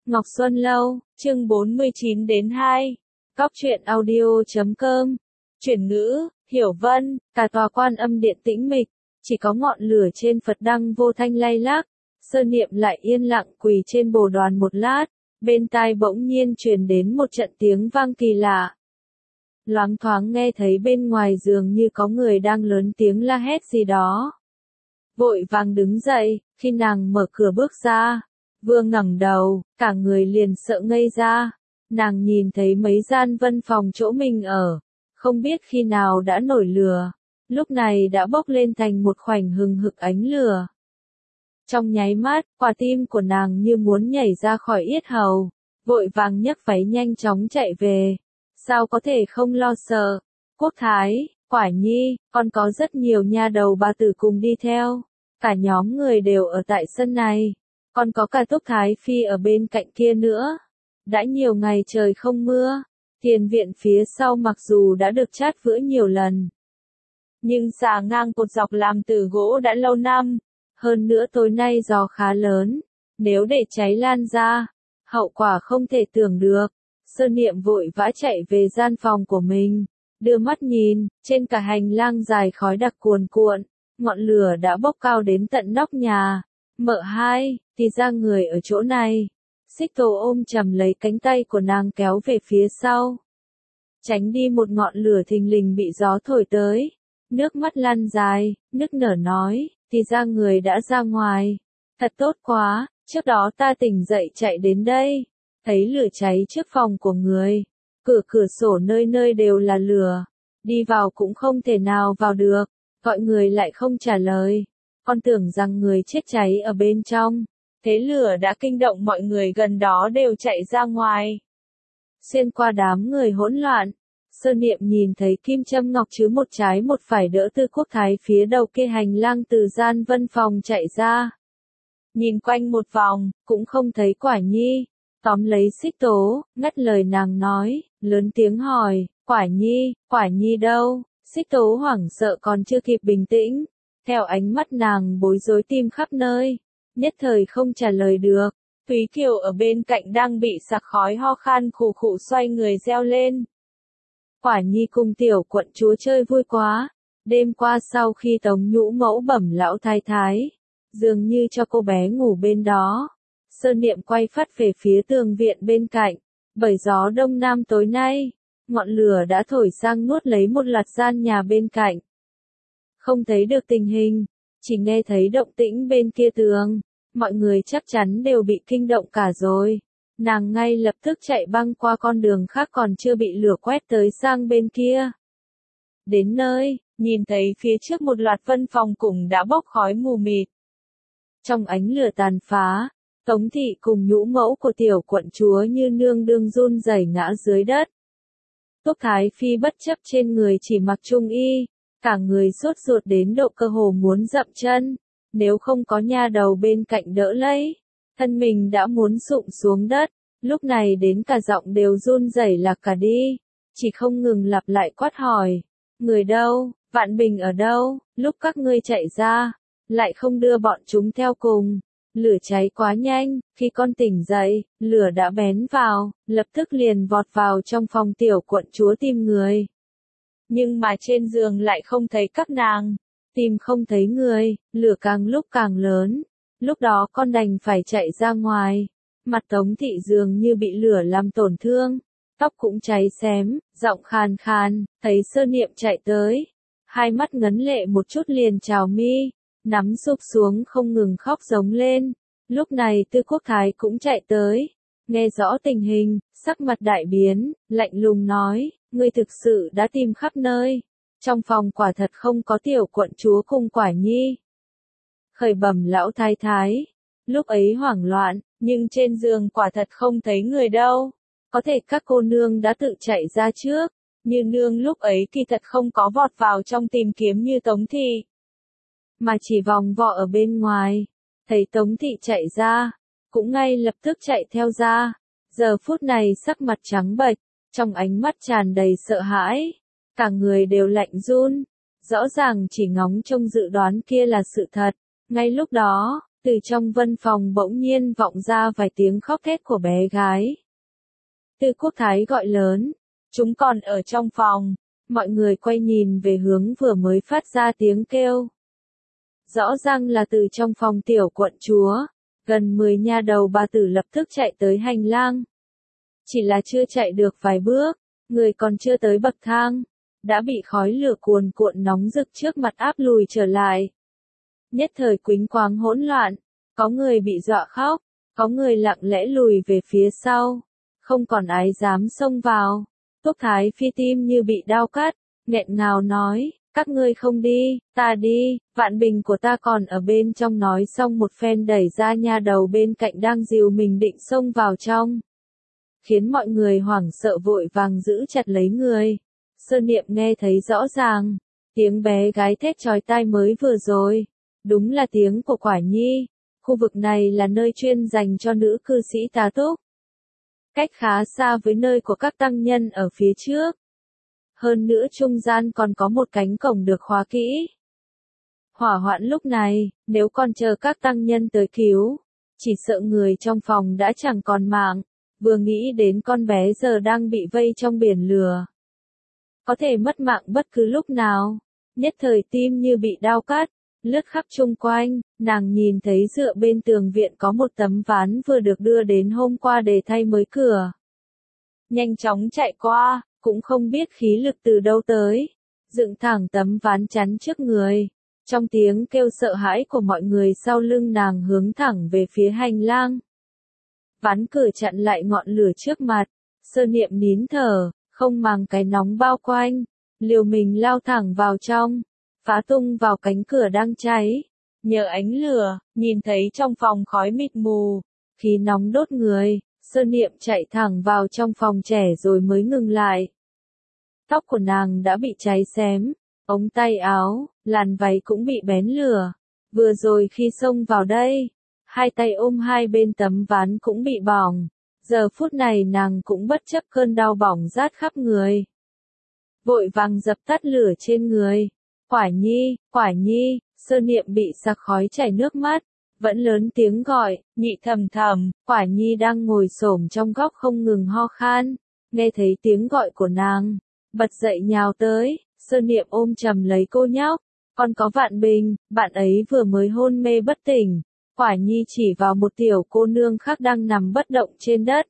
Ngọc Xuân Lâu, chương 49 đến 2. Cóc truyện audio.com. Chuyển ngữ, Hiểu Vân, cả tòa Quan Âm điện tĩnh mịch, chỉ có ngọn lửa trên Phật đăng vô thanh lay lắc. Sơn Niệm lại yên lặng quỳ trên bồ đoàn một lát, bên tai bỗng nhiên truyền đến một trận tiếng vang kỳ lạ. Loáng thoáng nghe thấy bên ngoài dường như có người đang lớn tiếng la hét gì đó. Vội vàng đứng dậy, khi nàng mở cửa bước ra, vừa ngẩng đầu, cả người liền sợ ngây ra. Nàng nhìn thấy mấy gian văn phòng chỗ mình ở, không biết khi nào đã nổi lửa, lúc này đã bốc lên thành một khoảnh hừng hực ánh lửa. Trong nháy mắt, quả tim của nàng như muốn nhảy ra khỏi yết hầu, vội vàng nhấc váy nhanh chóng chạy về. Sao có thể không lo sợ? Quốc Thái, Quả Nhi, còn có rất nhiều nha đầu bà tử cùng đi theo. Cả nhóm người đều ở tại sân này. Còn có cả Túc Thái Phi ở bên cạnh kia nữa. Đã nhiều ngày trời không mưa. Tiền viện phía sau mặc dù đã được chát vữa nhiều lần, nhưng xà ngang cột dọc làm từ gỗ đã lâu năm. Hơn nữa tối nay gió khá lớn. Nếu để cháy lan ra, hậu quả không thể tưởng được. Sơn Niệm vội vã chạy về gian phòng của mình, đưa mắt nhìn, trên cả hành lang dài khói đặc cuồn cuộn, ngọn lửa đã bốc cao đến tận nóc nhà. Mợ hai, thì ra người ở chỗ này. Xích Tố ôm chầm lấy cánh tay của nàng kéo về phía sau, tránh đi một ngọn lửa thình lình bị gió thổi tới. Nước mắt lăn dài, nức nở nói, thì ra người đã ra ngoài. Thật tốt quá, trước đó ta tỉnh dậy chạy đến đây, thấy lửa cháy trước phòng của người, cửa sổ nơi nơi đều là lửa, đi vào cũng không thể nào vào được, gọi người lại không trả lời, con tưởng rằng người chết cháy ở bên trong, thế lửa đã kinh động mọi người gần đó đều chạy ra ngoài. Xuyên qua đám người hỗn loạn, Sơn Niệm nhìn thấy kim châm ngọc chứ một trái một phải đỡ Tư Quốc Thái phía đầu kia hành lang từ gian văn phòng chạy ra. Nhìn quanh một vòng, cũng không thấy Quả Nhi. Tóm lấy Xích Tố, ngắt lời nàng nói, lớn tiếng hỏi, Quả Nhi đâu? Xích Tố hoảng sợ còn chưa kịp bình tĩnh, theo ánh mắt nàng bối rối tìm khắp nơi, nhất thời không trả lời được. Thúy Kiều ở bên cạnh đang bị sặc khói ho khan khụ khụ xoay người reo lên. Quả Nhi cùng tiểu quận chúa chơi vui quá, đêm qua sau khi Tống Nhũ Mẫu bẩm lão thái thái, dường như cho cô bé ngủ bên đó. Sơn Niệm quay phắt về phía tường viện bên cạnh, bởi gió đông nam tối nay, ngọn lửa đã thổi sang nuốt lấy một loạt gian nhà bên cạnh. Không thấy được tình hình, chỉ nghe thấy động tĩnh bên kia tường, mọi người chắc chắn đều bị kinh động cả rồi. Nàng ngay lập tức chạy băng qua con đường khác còn chưa bị lửa quét tới sang bên kia. Đến nơi, nhìn thấy phía trước một loạt văn phòng cùng đã bốc khói mù mịt. Trong ánh lửa tàn phá, Tống thị cùng Nhũ Mẫu của tiểu quận chúa như nương đương run rẩy ngã dưới đất. Túc Thái Phi bất chấp trên người chỉ mặc trung y, cả người sốt ruột đến độ cơ hồ muốn dậm chân, nếu không có nha đầu bên cạnh đỡ lấy, thân mình đã muốn sụp xuống đất, lúc này đến cả giọng đều run rẩy lạc cả đi, chỉ không ngừng lặp lại quát hỏi, người đâu, Vạn Bình ở đâu, lúc các ngươi chạy ra, lại không đưa bọn chúng theo cùng. Lửa cháy quá nhanh, khi con tỉnh dậy, lửa đã bén vào, lập tức liền vọt vào trong phòng tiểu quận chúa tìm người. Nhưng mà trên giường lại không thấy các nàng, tìm không thấy người, lửa càng lúc càng lớn, lúc đó con đành phải chạy ra ngoài. Mặt Tống thị dường như bị lửa làm tổn thương, tóc cũng cháy xém, giọng khàn khàn, thấy Sơn Niệm chạy tới, hai mắt ngấn lệ một chút liền trào mi, nắm sụp xuống không ngừng khóc giống lên. Lúc này Tư Quốc Thái cũng chạy tới, nghe rõ tình hình, sắc mặt đại biến, lạnh lùng nói, ngươi thực sự đã tìm khắp nơi, trong phòng quả thật không có tiểu quận chúa cùng Quả Nhi. Khởi bẩm lão thái thái, lúc ấy hoảng loạn, nhưng trên giường quả thật không thấy người đâu, có thể các cô nương đã tự chạy ra trước, như nương lúc ấy kỳ thật không có vọt vào trong tìm kiếm như Tống thị, mà chỉ vòng vo ở bên ngoài. Thấy Tống thị chạy ra, cũng ngay lập tức chạy theo ra. Giờ phút này sắc mặt trắng bệch, trong ánh mắt tràn đầy sợ hãi, cả người đều lạnh run, rõ ràng chỉ ngóng trông dự đoán kia là sự thật. Ngay lúc đó, Từ trong văn phòng bỗng nhiên vọng ra vài tiếng khóc thét của bé gái. Tư Quốc Thái gọi lớn, chúng còn ở trong phòng. Mọi người quay nhìn về hướng vừa mới phát ra tiếng kêu. Rõ ràng là từ trong phòng tiểu quận chúa, gần 10 nha đầu bà tử lập tức chạy tới hành lang. Chỉ là chưa chạy được vài bước, người còn chưa tới bậc thang, đã bị khói lửa cuồn cuộn nóng rực trước mặt áp lùi trở lại. Nhất thời quýnh quáng hỗn loạn, có người bị dọa khóc, có người lặng lẽ lùi về phía sau, không còn ai dám xông vào. Quốc Thái Phi tim như bị đao cắt, nghẹn ngào nói, các ngươi không đi, ta đi, Vạn Bình của ta còn ở bên trong. Nói xong một phen đẩy ra nha đầu bên cạnh đang dìu mình định xông vào trong. Khiến mọi người hoảng sợ vội vàng giữ chặt lấy người. Sơ Niệm nghe thấy rõ ràng, tiếng bé gái thét chói tai mới vừa rồi, đúng là tiếng của Quả Nhi. Khu vực này là nơi chuyên dành cho nữ cư sĩ tá túc, cách khá xa với nơi của các tăng nhân ở phía trước. Hơn nữa trung gian còn có một cánh cổng được khóa kỹ. Hỏa hoạn lúc này, nếu còn chờ các tăng nhân tới cứu, chỉ sợ người trong phòng đã chẳng còn mạng. Vừa nghĩ đến con bé giờ đang bị vây trong biển lửa, có thể mất mạng bất cứ lúc nào, nhất thời tim như bị đao cắt, lướt khắp chung quanh. Nàng nhìn thấy dựa bên tường viện có một tấm ván vừa được đưa đến hôm qua để thay mới cửa. Nhanh chóng chạy qua, cũng không biết khí lực từ đâu tới, dựng thẳng tấm ván chắn trước người. Trong tiếng kêu sợ hãi của mọi người sau lưng nàng hướng thẳng về phía hành lang. Ván cửa chặn lại ngọn lửa trước mặt, Sơ Niệm nín thở, không màng cái nóng bao quanh, liều mình lao thẳng vào trong, phá tung vào cánh cửa đang cháy. Nhờ ánh lửa, nhìn thấy trong phòng khói mịt mù, khí nóng đốt người, Sơ Niệm chạy thẳng vào trong phòng trẻ rồi mới ngừng lại. Tóc của nàng đã bị cháy xém, ống tay áo, làn váy cũng bị bén lửa. Vừa rồi khi xông vào đây, hai tay ôm hai bên tấm ván cũng bị bỏng. Giờ phút này nàng cũng bất chấp cơn đau bỏng rát khắp người, vội vàng dập tắt lửa trên người. Quả Nhi, Quả Nhi. Sơ Niệm bị sặc khói chảy nước mắt, vẫn lớn tiếng gọi, nhị thầm thầm. Quả Nhi đang ngồi xổm trong góc không ngừng ho khan, nghe thấy tiếng gọi của nàng, bật dậy nhào tới. Sơ Niệm ôm chầm lấy cô nhóc, còn có Vạn Bình, bạn ấy vừa mới hôn mê bất tỉnh. Quả Nhi chỉ vào một tiểu cô nương khác đang nằm bất động trên đất,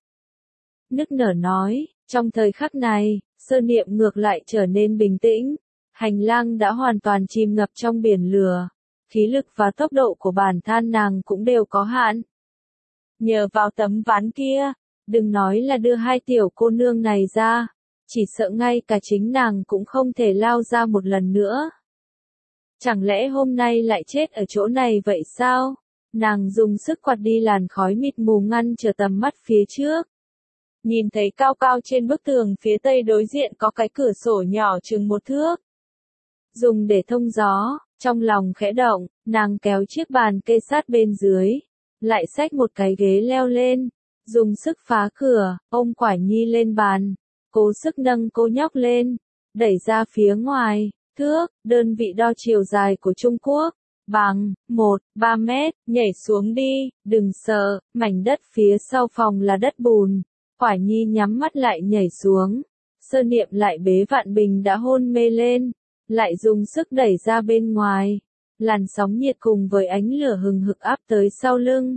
nức nở nói. Trong thời khắc này, Sơ Niệm ngược lại trở nên bình tĩnh. Hành lang đã hoàn toàn chìm ngập trong biển lửa, khí lực và tốc độ của bản thân nàng cũng đều có hạn. Nhờ vào tấm ván kia, đừng nói là đưa hai tiểu cô nương này ra, chỉ sợ ngay cả chính nàng cũng không thể lao ra một lần nữa. Chẳng lẽ hôm nay lại chết ở chỗ này vậy sao? Nàng dùng sức quạt đi làn khói mịt mù ngăn trở tầm mắt phía trước. Nhìn thấy cao cao trên bức tường phía tây đối diện có cái cửa sổ nhỏ chừng 1 thước, dùng để thông gió. Trong lòng khẽ động, nàng kéo chiếc bàn kê sát bên dưới, lại xách một cái ghế leo lên, dùng sức phá cửa, ôm Quả Nhi lên bàn, cố sức nâng cô nhóc lên, đẩy ra phía ngoài. Thước, đơn vị đo chiều dài của Trung Quốc, bằng 1,3 mét, nhảy xuống đi, đừng sợ, mảnh đất phía sau phòng là đất bùn. Quả Nhi nhắm mắt lại nhảy xuống. Sơ Niệm lại bế Vạn Bình đã hôn mê lên, lại dùng sức đẩy ra bên ngoài. Làn sóng nhiệt cùng với ánh lửa hừng hực áp tới sau lưng.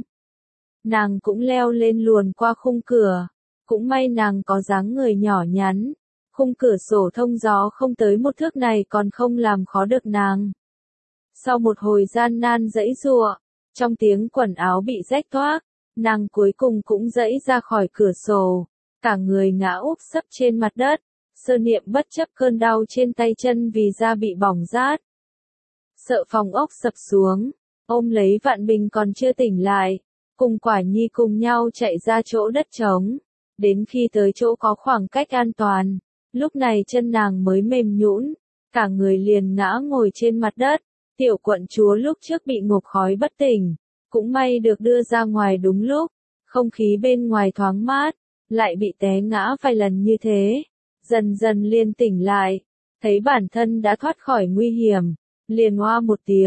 Nàng cũng leo lên luồn qua khung cửa. Cũng may nàng có dáng người nhỏ nhắn. Khung cửa sổ thông gió không tới 1 thước này còn không làm khó được nàng. Sau một hồi gian nan giãy giụa, trong tiếng quần áo bị rách toác, nàng cuối cùng cũng giãy ra khỏi cửa sổ, cả người ngã úp sấp trên mặt đất. Sơ Niệm bất chấp cơn đau trên tay chân vì da bị bỏng rát, sợ phòng ốc sập xuống, ôm lấy Vạn Bình còn chưa tỉnh lại, cùng Quả Nhi cùng nhau chạy ra chỗ đất trống. Đến khi tới chỗ có khoảng cách an toàn, lúc này chân nàng mới mềm nhũn, cả người liền ngã ngồi trên mặt đất. Tiểu quận chúa lúc trước bị ngộp khói bất tỉnh, cũng may được đưa ra ngoài đúng lúc, không khí bên ngoài thoáng mát, lại bị té ngã vài lần như thế, dần dần liền tỉnh lại, thấy bản thân đã thoát khỏi nguy hiểm, liền oa một tiếng,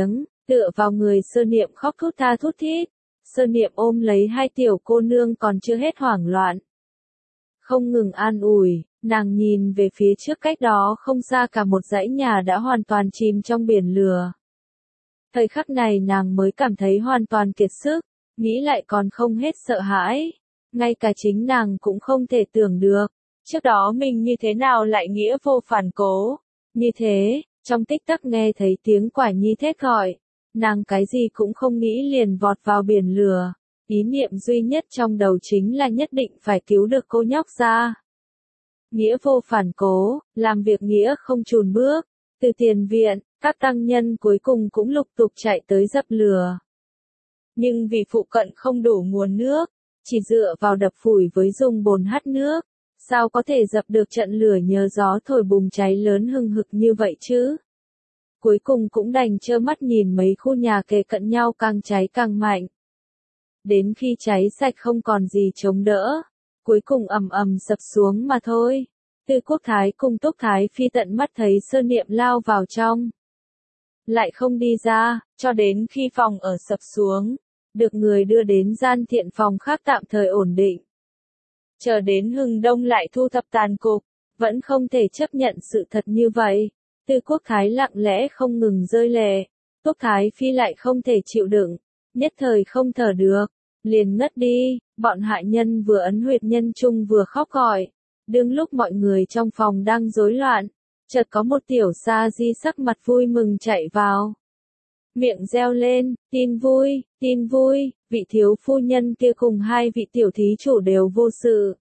Tựa vào người Sơ Niệm khóc thút tha thút thít. Sơ Niệm ôm lấy hai tiểu cô nương còn chưa hết hoảng loạn. Không ngừng an ủi, nàng nhìn về phía trước cách đó không xa cả một dãy nhà đã hoàn toàn chìm trong biển lửa. Thời khắc này nàng mới cảm thấy hoàn toàn kiệt sức, nghĩ lại còn không hết sợ hãi. Ngay cả chính nàng cũng không thể tưởng được, trước đó mình như thế nào lại nghĩa vô phản cố. Như thế, trong tích tắc nghe thấy tiếng Quả Nhi thét gọi, nàng cái gì cũng không nghĩ liền vọt vào biển lửa. Ý niệm duy nhất trong đầu chính là nhất định phải cứu được cô nhóc ra. Nghĩa vô phản cố, làm việc nghĩa không chùn bước. Từ tiền viện, các tăng nhân cuối cùng cũng lục tục chạy tới dập lửa. Nhưng vì phụ cận không đủ nguồn nước, chỉ dựa vào đập phủi với dùng bồn hắt nước, sao có thể dập được trận lửa nhờ gió thổi bùng cháy lớn hừng hực như vậy chứ? Cuối cùng cũng đành trơ mắt nhìn mấy khu nhà kề cận nhau càng cháy càng mạnh. Đến khi cháy sạch không còn gì chống đỡ, cuối cùng ầm ầm sập xuống mà thôi. Tư Quốc Thái cùng Túc Thái Phi tận mắt thấy Sơ Niệm lao vào trong, lại không đi ra, cho đến khi phòng ở sập xuống, được người đưa đến gian thiện phòng khác tạm thời ổn định. Chờ đến hừng đông lại thu thập tàn cục, vẫn không thể chấp nhận sự thật như vậy. Tư Quốc Thái lặng lẽ không ngừng rơi lệ, Túc Thái Phi lại không thể chịu đựng, nhất thời không thở được, liền ngất đi. Bọn hạ nhân vừa ấn huyệt nhân trung vừa khóc gọi. Đương lúc mọi người trong phòng đang rối loạn, chợt có một tiểu sa di sắc mặt vui mừng chạy vào. Miệng reo lên, tin vui, vị thiếu phu nhân kia cùng hai vị tiểu thí chủ đều vô sự.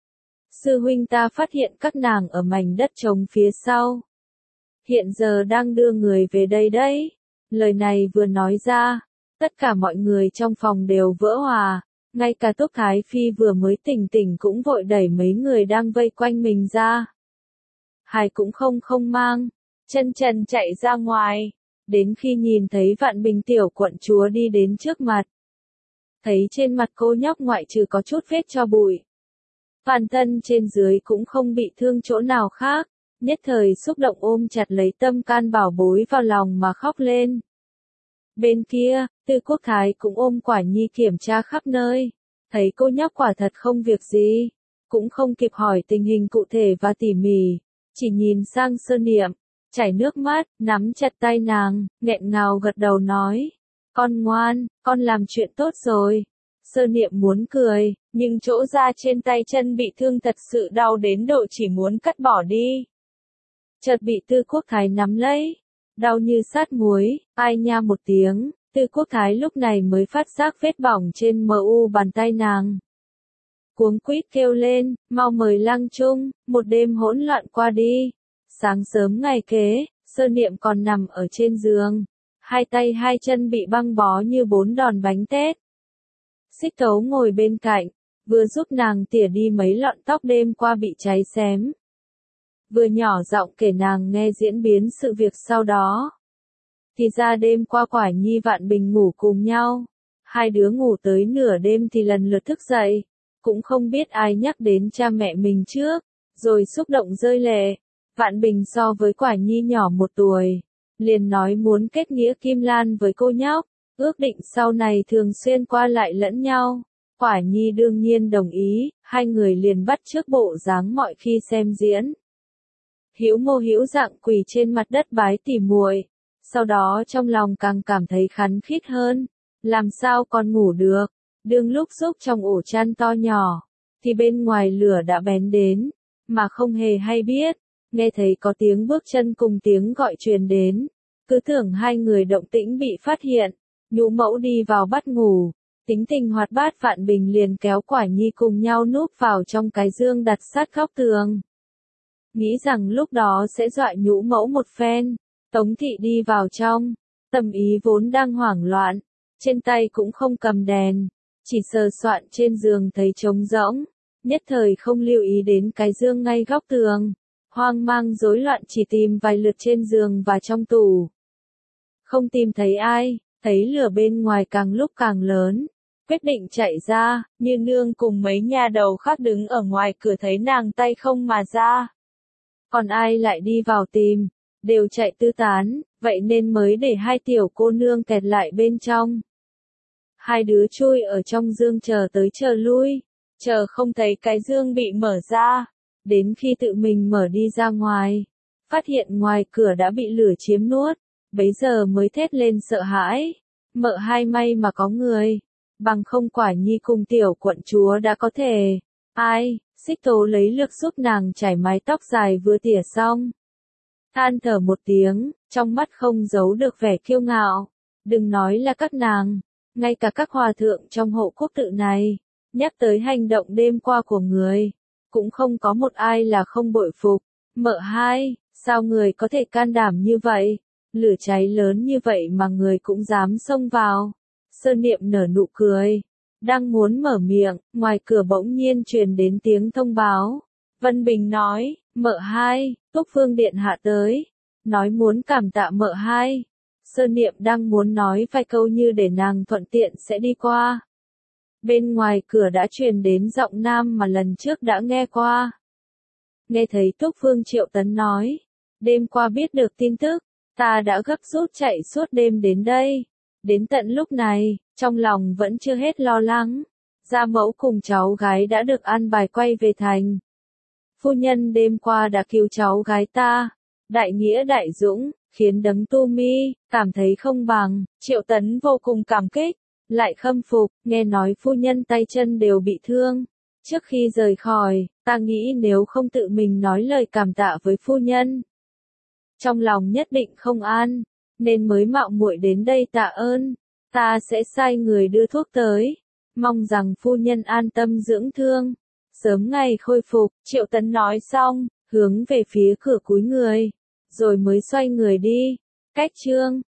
Sư huynh ta phát hiện các nàng ở mảnh đất trống phía sau. Hiện giờ đang đưa người về đây đấy. Lời này vừa nói ra, tất cả mọi người trong phòng đều vỡ hòa. Ngay cả Túc Thái Phi vừa mới tỉnh cũng vội đẩy mấy người đang vây quanh mình ra. Hải cũng không mang, chân trần chạy ra ngoài, đến khi nhìn thấy Vạn Bình tiểu quận chúa đi đến trước mặt. Thấy trên mặt cô nhóc ngoại trừ có chút vết cho bụi, toàn thân trên dưới cũng không bị thương chỗ nào khác, nhất thời xúc động ôm chặt lấy tâm can bảo bối vào lòng mà khóc lên. Bên kia, Tư Quốc Thái cũng ôm Quả Nhi kiểm tra khắp nơi, thấy cô nhóc quả thật không việc gì, cũng không kịp hỏi tình hình cụ thể và tỉ mỉ, chỉ nhìn sang Sơ Niệm, chảy nước mắt, nắm chặt tay nàng, nghẹn ngào gật đầu nói, con ngoan, con làm chuyện tốt rồi. Sơ Niệm muốn cười, nhưng chỗ da trên tay chân bị thương thật sự đau đến độ chỉ muốn cắt bỏ đi. Chợt bị Tư Quốc Thái nắm lấy, đau như sát muối, ai nha một tiếng, Tư Quốc Thái lúc này mới phát giác vết bỏng trên mu bàn tay nàng. Cuống quýt kêu lên, mau mời Lăng Trung, một đêm hỗn loạn qua đi. Sáng sớm ngày kế, Sơ Niệm còn nằm ở trên giường, hai tay hai chân bị băng bó như 4 đòn bánh tét. Xích Tấu ngồi bên cạnh, vừa giúp nàng tỉa đi mấy lọn tóc đêm qua bị cháy xém, vừa nhỏ giọng kể nàng nghe diễn biến sự việc sau đó. Thì ra đêm qua Quả Nhi Vạn Bình ngủ cùng nhau, hai đứa ngủ tới nửa đêm thì lần lượt thức dậy, cũng không biết ai nhắc đến cha mẹ mình trước, rồi xúc động rơi lệ. Vạn Bình so với Quả Nhi nhỏ 1 tuổi, liền nói muốn kết nghĩa Kim Lan với cô nhóc, ước định sau này thường xuyên qua lại lẫn nhau. Quả Nhi đương nhiên đồng ý, hai người liền bắt chước bộ dáng mọi khi xem diễn. Hữu Mô hữu Dạng quỳ trên mặt đất bái tỉ muội, sau đó trong lòng càng cảm thấy khắn khít hơn, làm sao còn ngủ được. Đương lúc xúc trong ổ chăn to nhỏ, thì bên ngoài lửa đã bén đến, mà không hề hay biết, nghe thấy có tiếng bước chân cùng tiếng gọi truyền đến, cứ tưởng hai người động tĩnh bị phát hiện, nhũ mẫu đi vào bắt ngủ, tính tình hoạt bát Vạn Bình liền kéo Quả Nhi cùng nhau núp vào trong cái giường đặt sát góc tường. Nghĩ rằng lúc đó sẽ dọa nhũ mẫu một phen, Tống Thị đi vào trong, Tâm Ý vốn đang hoảng loạn, trên tay cũng không cầm đèn, chỉ sờ soạn trên giường thấy trống rỗng, nhất thời không lưu ý đến cái giường ngay góc tường, hoang mang rối loạn chỉ tìm vài lượt trên giường và trong tủ. Không tìm thấy ai, thấy lửa bên ngoài càng lúc càng lớn, quyết định chạy ra, Như Nương cùng mấy nhà đầu khác đứng ở ngoài cửa thấy nàng tay không mà ra. Còn ai lại đi vào tìm, đều chạy tứ tán, vậy nên mới để hai tiểu cô nương kẹt lại bên trong. Hai đứa chui ở trong giường chờ tới chờ lui, chờ không thấy cái giường bị mở ra, đến khi tự mình mở đi ra ngoài, phát hiện ngoài cửa đã bị lửa chiếm nuốt, bấy giờ mới thét lên sợ hãi. Mợ hai may mà có người, bằng không quả nhi cùng tiểu quận chúa đã có thể. Ai, Xích Tố lấy lược giúp nàng chải mái tóc dài vừa tỉa xong. Than thở một tiếng, trong mắt không giấu được vẻ kiêu ngạo. Đừng nói là các nàng, ngay cả các hòa thượng trong hộ quốc tự này, nhắc tới hành động đêm qua của người, cũng không có một ai là không bội phục. Mợ hai, sao người có thể can đảm như vậy? Lửa cháy lớn như vậy mà người cũng dám xông vào. Sơn Niệm nở nụ cười, đang muốn mở miệng, ngoài cửa bỗng nhiên truyền đến tiếng thông báo. Vân Bình nói, mợ hai, Túc Phương Điện hạ tới, nói muốn cảm tạ mợ hai. Sơn Niệm đang muốn nói vài câu như để nàng thuận tiện sẽ đi qua. Bên ngoài cửa đã truyền đến giọng nam mà lần trước đã nghe qua. Nghe thấy Túc Phương Triệu Tấn nói, đêm qua biết được tin tức, ta đã gấp rút chạy suốt đêm đến đây. Đến tận lúc này, trong lòng vẫn chưa hết lo lắng. Gia mẫu cùng cháu gái đã được an bài quay về thành. Phu nhân đêm qua đã cứu cháu gái ta. Đại nghĩa đại dũng, khiến Đấng Tu Mi cảm thấy không bằng. Triệu Tấn vô cùng cảm kích, lại khâm phục, nghe nói phu nhân tay chân đều bị thương. Trước khi rời khỏi, ta nghĩ nếu không tự mình nói lời cảm tạ với phu nhân, trong lòng nhất định không an, nên mới mạo muội đến đây tạ ơn. Ta sẽ sai người đưa thuốc tới, mong rằng phu nhân an tâm dưỡng thương, sớm ngày khôi phục. Triệu Tấn nói xong, hướng về phía cửa cúi người, rồi mới xoay người đi. Cách chương